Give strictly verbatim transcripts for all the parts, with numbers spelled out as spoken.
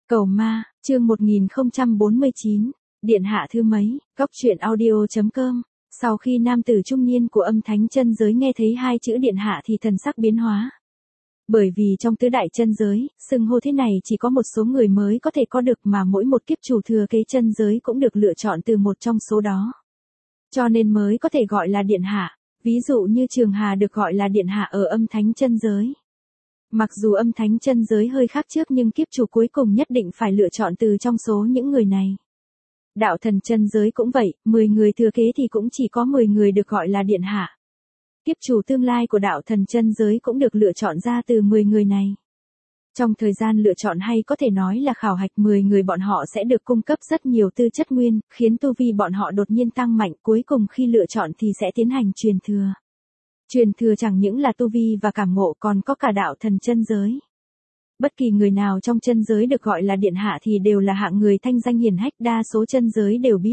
Cầu ma, chương một nghìn không trăm bốn mươi chín, điện hạ thứ mấy, góc truyện audio.com. Sau khi nam tử trung niên của âm thánh chân giới nghe thấy hai chữ điện hạ thì thần sắc biến hóa. Bởi vì trong tứ đại chân giới, xưng hô thế này chỉ có một số người mới có thể có được mà mỗi một kiếp chủ thừa kế chân giới cũng được lựa chọn từ một trong số đó. Cho nên mới có thể gọi là điện hạ, ví dụ như Trường Hà được gọi là điện hạ ở âm thánh chân giới. Mặc dù âm thánh chân giới hơi khác trước nhưng kiếp chủ cuối cùng nhất định phải lựa chọn từ trong số những người này. Đạo thần chân giới cũng vậy, mười người thừa kế thì cũng chỉ có mười người được gọi là điện hạ. Kiếp chủ tương lai của đạo thần chân giới cũng được lựa chọn ra từ mười người này. Trong thời gian lựa chọn hay có thể nói là khảo hạch mười người bọn họ sẽ được cung cấp rất nhiều tư chất nguyên, khiến tu vi bọn họ đột nhiên tăng mạnh, cuối cùng khi lựa chọn thì sẽ tiến hành truyền thừa. Truyền thừa chẳng những là tu vi và cảm ngộ còn có cả đạo thần chân giới. Bất kỳ người nào trong chân giới được gọi là điện hạ thì đều là hạng người thanh danh hiển hách, đa số chân giới đều biết.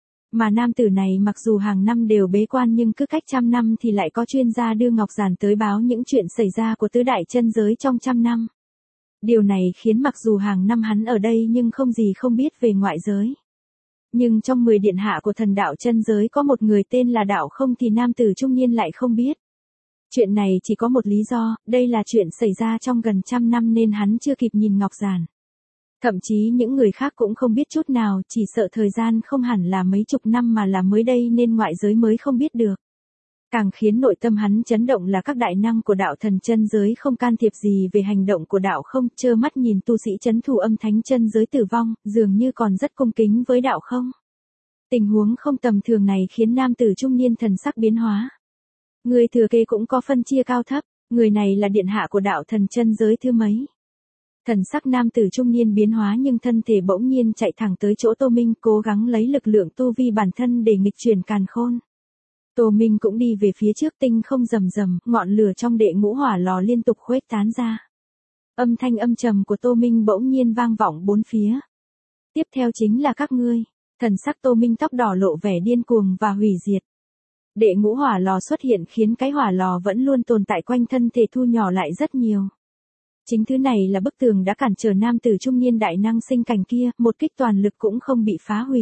Mà nam tử này mặc dù hàng năm đều bế quan nhưng cứ cách trăm năm thì lại có chuyên gia đưa ngọc giản tới báo những chuyện xảy ra của tứ đại chân giới trong trăm năm. Điều này khiến mặc dù hàng năm hắn ở đây nhưng không gì không biết về ngoại giới. Nhưng trong mười điện hạ của thần đạo chân giới có một người tên là Đạo Không thì nam tử trung niên lại không biết. Chuyện này chỉ có một lý do, đây là chuyện xảy ra trong gần trăm năm nên hắn chưa kịp nhìn ngọc giản. Thậm chí những người khác cũng không biết chút nào, chỉ sợ thời gian không hẳn là mấy chục năm mà là mới đây nên ngoại giới mới không biết được. Càng khiến nội tâm hắn chấn động là các đại năng của đạo thần chân giới không can thiệp gì về hành động của Đạo Không, trơ mắt nhìn tu sĩ trấn thủ âm thánh chân giới tử vong, dường như còn rất cung kính với Đạo Không. Tình huống không tầm thường này khiến nam tử trung niên thần sắc biến hóa. Người thừa kế cũng có phân chia cao thấp, người này là điện hạ của đạo thần chân giới thứ mấy. Thần sắc nam tử trung niên biến hóa nhưng thân thể bỗng nhiên chạy thẳng tới chỗ Tô Minh, cố gắng lấy lực lượng tu vi bản thân để nghịch chuyển càn khôn. Tô Minh cũng đi về phía trước, tinh không rầm rầm, ngọn lửa trong đệ ngũ hỏa lò liên tục khuếch tán ra. Âm thanh âm trầm của Tô Minh bỗng nhiên vang vọng bốn phía. Tiếp theo chính là các ngươi. Thần sắc Tô Minh tóc đỏ lộ vẻ điên cuồng và hủy diệt. Đệ ngũ hỏa lò xuất hiện khiến cái hỏa lò vẫn luôn tồn tại quanh thân thể thu nhỏ lại rất nhiều. Chính thứ này là bức tường đã cản trở nam tử trung niên đại năng sinh cảnh kia, một kích toàn lực cũng không bị phá hủy.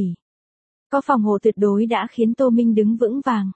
Có phòng hộ tuyệt đối đã khiến Tô Minh đứng vững vàng.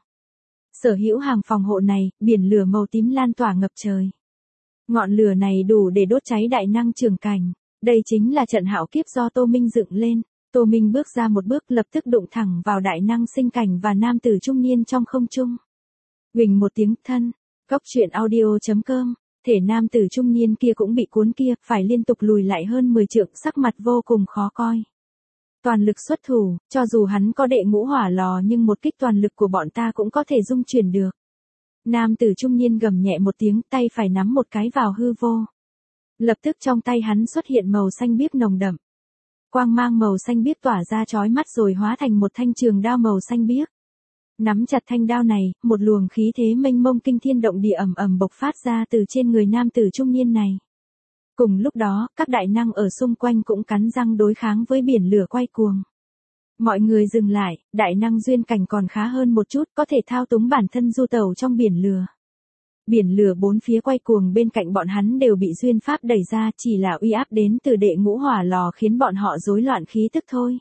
Sở hữu hàng phòng hộ này, biển lửa màu tím lan tỏa ngập trời. Ngọn lửa này đủ để đốt cháy đại năng trường cảnh. Đây chính là trận hạo kiếp do Tô Minh dựng lên. Tô Minh bước ra một bước lập tức đụng thẳng vào đại năng sinh cảnh và nam tử trung niên trong không trung. Huỳnh một tiếng thân, góc truyện audio.com, thể nam tử trung niên kia cũng bị cuốn kia, phải liên tục lùi lại hơn mười trượng, sắc mặt vô cùng khó coi. Toàn lực xuất thủ, cho dù hắn có đệ ngũ hỏa lò nhưng một kích toàn lực của bọn ta cũng có thể dung chuyển được. Nam tử trung niên gầm nhẹ một tiếng, tay phải nắm một cái vào hư vô. Lập tức trong tay hắn xuất hiện màu xanh biếc nồng đậm. Quang mang màu xanh biếc tỏa ra chói mắt rồi hóa thành một thanh trường đao màu xanh biếc. Nắm chặt thanh đao này, một luồng khí thế mênh mông kinh thiên động địa ầm ầm bộc phát ra từ trên người nam tử trung niên này. Cùng lúc đó, các đại năng ở xung quanh cũng cắn răng đối kháng với biển lửa quay cuồng. Mọi người dừng lại, đại năng duyên cảnh còn khá hơn một chút, có thể thao túng bản thân du tẩu trong biển lửa. Biển lửa bốn phía quay cuồng bên cạnh bọn hắn đều bị duyên pháp đẩy ra, chỉ là uy áp đến từ đệ ngũ hỏa lò khiến bọn họ rối loạn khí tức thôi.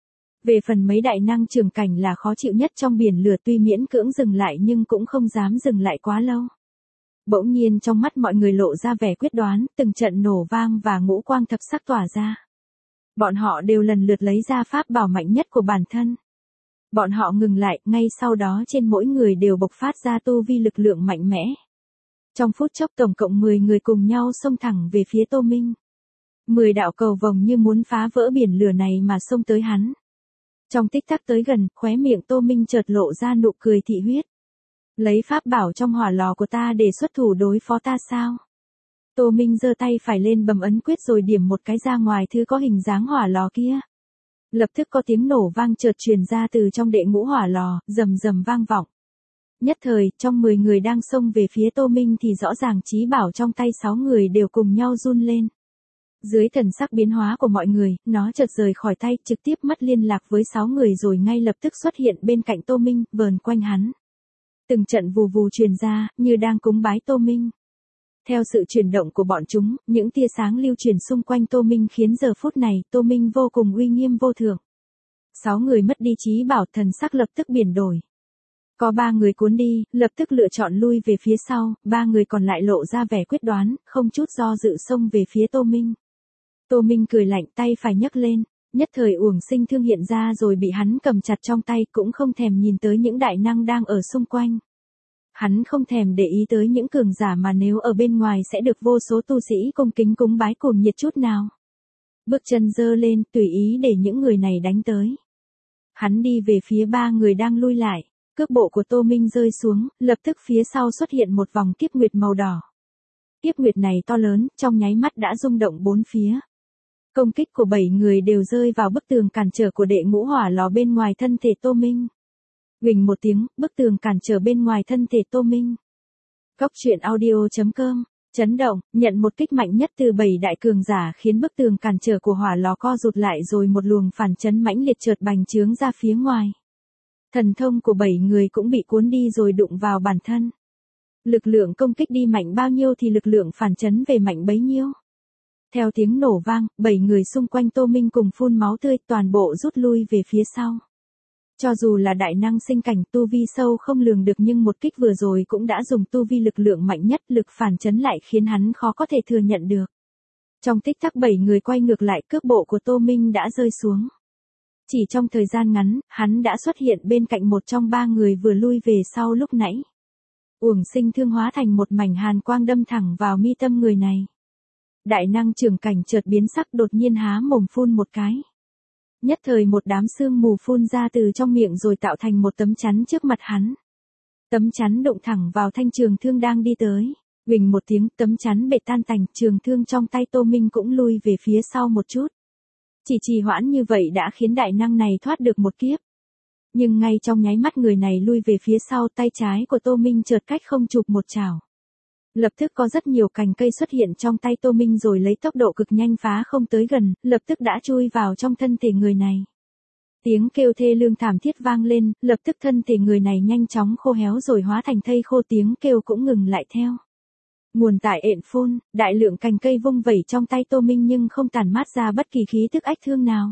Về phần mấy đại năng trường cảnh là khó chịu nhất trong biển lửa, tuy miễn cưỡng dừng lại nhưng cũng không dám dừng lại quá lâu. Bỗng nhiên trong mắt mọi người lộ ra vẻ quyết đoán, từng trận nổ vang và ngũ quang thập sắc tỏa ra. Bọn họ đều lần lượt lấy ra pháp bảo mạnh nhất của bản thân. Bọn họ ngừng lại, ngay sau đó trên mỗi người đều bộc phát ra tu vi lực lượng mạnh mẽ. Trong phút chốc tổng cộng mười người cùng nhau xông thẳng về phía Tô Minh. mười đạo cầu vồng như muốn phá vỡ biển lửa này mà xông tới hắn. Trong tích tắc tới gần, khóe miệng Tô Minh chợt lộ ra nụ cười thị huyết. Lấy pháp bảo trong hỏa lò của ta để xuất thủ đối phó ta sao? Tô Minh giơ tay phải lên bấm ấn quyết rồi điểm một cái ra ngoài thứ có hình dáng hỏa lò kia. Lập tức có tiếng nổ vang chợt truyền ra từ trong đệ ngũ hỏa lò, rầm rầm vang vọng. Nhất thời, trong mười người đang xông về phía Tô Minh thì rõ ràng chí bảo trong tay sáu người đều cùng nhau run lên. Dưới thần sắc biến hóa của mọi người, nó chợt rời khỏi tay, trực tiếp mất liên lạc với sáu người rồi ngay lập tức xuất hiện bên cạnh Tô Minh, vờn quanh hắn. Từng trận vù vù truyền ra, như đang cúng bái Tô Minh. Theo sự chuyển động của bọn chúng, những tia sáng lưu chuyển xung quanh Tô Minh khiến giờ phút này Tô Minh vô cùng uy nghiêm vô thượng. Sáu người mất đi trí bảo, thần sắc lập tức biển đổi. Có ba người cuốn đi, lập tức lựa chọn lui về phía sau, ba người còn lại lộ ra vẻ quyết đoán, không chút do dự xông về phía Tô Minh. Tô Minh cười lạnh, tay phải nhấc lên, nhất thời uổng sinh thương hiện ra rồi bị hắn cầm chặt trong tay, cũng không thèm nhìn tới những đại năng đang ở xung quanh. Hắn không thèm để ý tới những cường giả mà nếu ở bên ngoài sẽ được vô số tu sĩ cung kính cúng bái cuồng nhiệt chút nào. Bước chân giơ lên, tùy ý để những người này đánh tới. Hắn đi về phía ba người đang lui lại, cước bộ của Tô Minh rơi xuống, lập tức phía sau xuất hiện một vòng kiếp nguyệt màu đỏ. Kiếp nguyệt này to lớn, trong nháy mắt đã rung động bốn phía. Công kích của bảy người đều rơi vào bức tường cản trở của đệ ngũ hỏa lò bên ngoài thân thể Tô Minh. Huỳnh một tiếng, bức tường cản trở bên ngoài thân thể Tô Minh. Cóc truyện audio chấm com, chấn động, nhận một kích mạnh nhất từ bảy đại cường giả khiến bức tường cản trở của hỏa lò co rụt lại rồi một luồng phản chấn mãnh liệt chợt bành trướng ra phía ngoài. Thần thông của bảy người cũng bị cuốn đi rồi đụng vào bản thân. Lực lượng công kích đi mạnh bao nhiêu thì lực lượng phản chấn về mạnh bấy nhiêu. Theo tiếng nổ vang, bảy người xung quanh Tô Minh cùng phun máu tươi, toàn bộ rút lui về phía sau. Cho dù là đại năng sinh cảnh tu vi sâu không lường được nhưng một kích vừa rồi cũng đã dùng tu vi lực lượng mạnh nhất, lực phản chấn lại khiến hắn khó có thể thừa nhận được. Trong tích tắc bảy người quay ngược lại, cước bộ của Tô Minh đã rơi xuống. Chỉ trong thời gian ngắn, hắn đã xuất hiện bên cạnh một trong ba người vừa lui về sau lúc nãy. Uổng sinh thương hóa thành một mảnh hàn quang đâm thẳng vào mi tâm người này. Đại năng trường cảnh chợt biến sắc, đột nhiên há mồm phun một cái. Nhất thời một đám sương mù phun ra từ trong miệng rồi tạo thành một tấm chắn trước mặt hắn. Tấm chắn đụng thẳng vào thanh trường thương đang đi tới. Huỳnh một tiếng, tấm chắn bể tan tành, trường thương trong tay Tô Minh cũng lui về phía sau một chút. Chỉ trì hoãn như vậy đã khiến đại năng này thoát được một kiếp. Nhưng ngay trong nháy mắt người này lui về phía sau, tay trái của Tô Minh chợt cách không chụp một chảo. Lập tức có rất nhiều cành cây xuất hiện trong tay Tô Minh rồi lấy tốc độ cực nhanh phá không tới gần, lập tức đã chui vào trong thân thể người này. Tiếng kêu thê lương thảm thiết vang lên, lập tức thân thể người này nhanh chóng khô héo rồi hóa thành thây khô, tiếng kêu cũng ngừng lại theo. Nguồn tại ện phun, đại lượng cành cây vung vẩy trong tay Tô Minh nhưng không tản mát ra bất kỳ khí tức ách thương nào.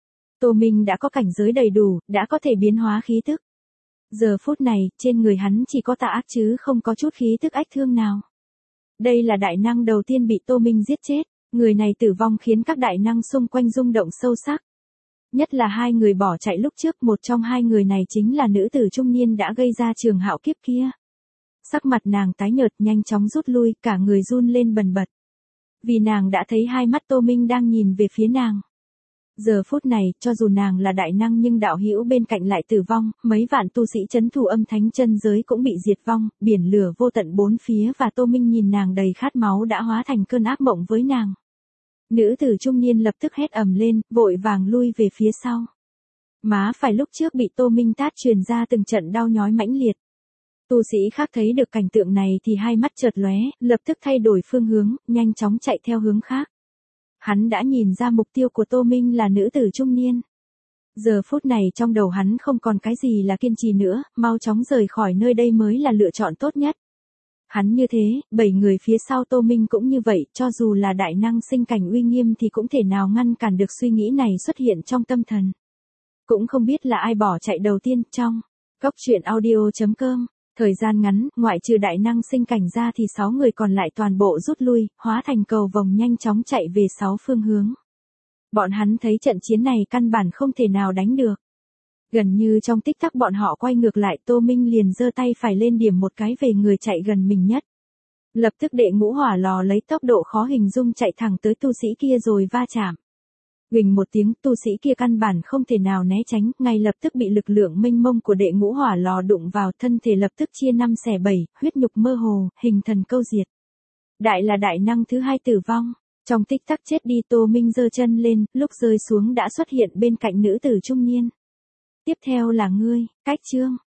Tô Minh đã có cảnh giới đầy đủ, đã có thể biến hóa khí tức. Giờ phút này, trên người hắn chỉ có tà ác chứ không có chút khí tức ách thương nào. Đây là đại năng đầu tiên bị Tô Minh giết chết, người này tử vong khiến các đại năng xung quanh rung động sâu sắc. Nhất là hai người bỏ chạy lúc trước, một trong hai người này chính là nữ tử trung niên đã gây ra trường hạo kiếp kia. Sắc mặt nàng tái nhợt, nhanh chóng rút lui, cả người run lên bần bật. Vì nàng đã thấy hai mắt Tô Minh đang nhìn về phía nàng. Giờ phút này, cho dù nàng là đại năng nhưng đạo hữu bên cạnh lại tử vong, mấy vạn tu sĩ trấn thủ âm thánh chân giới cũng bị diệt vong, biển lửa vô tận bốn phía và Tô Minh nhìn nàng đầy khát máu đã hóa thành cơn ác mộng với nàng. Nữ tử trung niên lập tức hét ầm lên, vội vàng lui về phía sau. Má phải lúc trước bị Tô Minh tát truyền ra từng trận đau nhói mãnh liệt. Tu sĩ khác thấy được cảnh tượng này thì hai mắt chợt lóe, lập tức thay đổi phương hướng, nhanh chóng chạy theo hướng khác. Hắn đã nhìn ra mục tiêu của Tô Minh là nữ tử trung niên. Giờ phút này trong đầu hắn không còn cái gì là kiên trì nữa, mau chóng rời khỏi nơi đây mới là lựa chọn tốt nhất. Hắn như thế, bảy người phía sau Tô Minh cũng như vậy, cho dù là đại năng sinh cảnh uy nghiêm thì cũng thể nào ngăn cản được suy nghĩ này xuất hiện trong tâm thần. Cũng không biết là ai bỏ chạy đầu tiên, trong Cóc truyện audio chấm com. Thời gian ngắn, ngoại trừ đại năng sinh cảnh ra thì sáu người còn lại toàn bộ rút lui, hóa thành cầu vồng nhanh chóng chạy về sáu phương hướng. Bọn hắn thấy trận chiến này căn bản không thể nào đánh được. Gần như trong tích tắc bọn họ quay ngược lại, Tô Minh liền giơ tay phải lên điểm một cái về người chạy gần mình nhất. Lập tức đệ ngũ hỏa lò lấy tốc độ khó hình dung chạy thẳng tới tu sĩ kia rồi va chạm. Huỳnh một tiếng, tu sĩ kia căn bản không thể nào né tránh, ngay lập tức bị lực lượng mênh mông của đệ ngũ hỏa lò đụng vào, thân thể lập tức chia năm xẻ bảy, huyết nhục mơ hồ, hình thần câu diệt. Đại là đại năng thứ hai tử vong, trong tích tắc chết đi. Tô Minh giơ chân lên, lúc rơi xuống đã xuất hiện bên cạnh nữ tử trung niên. Tiếp theo là ngươi, Cách Chương.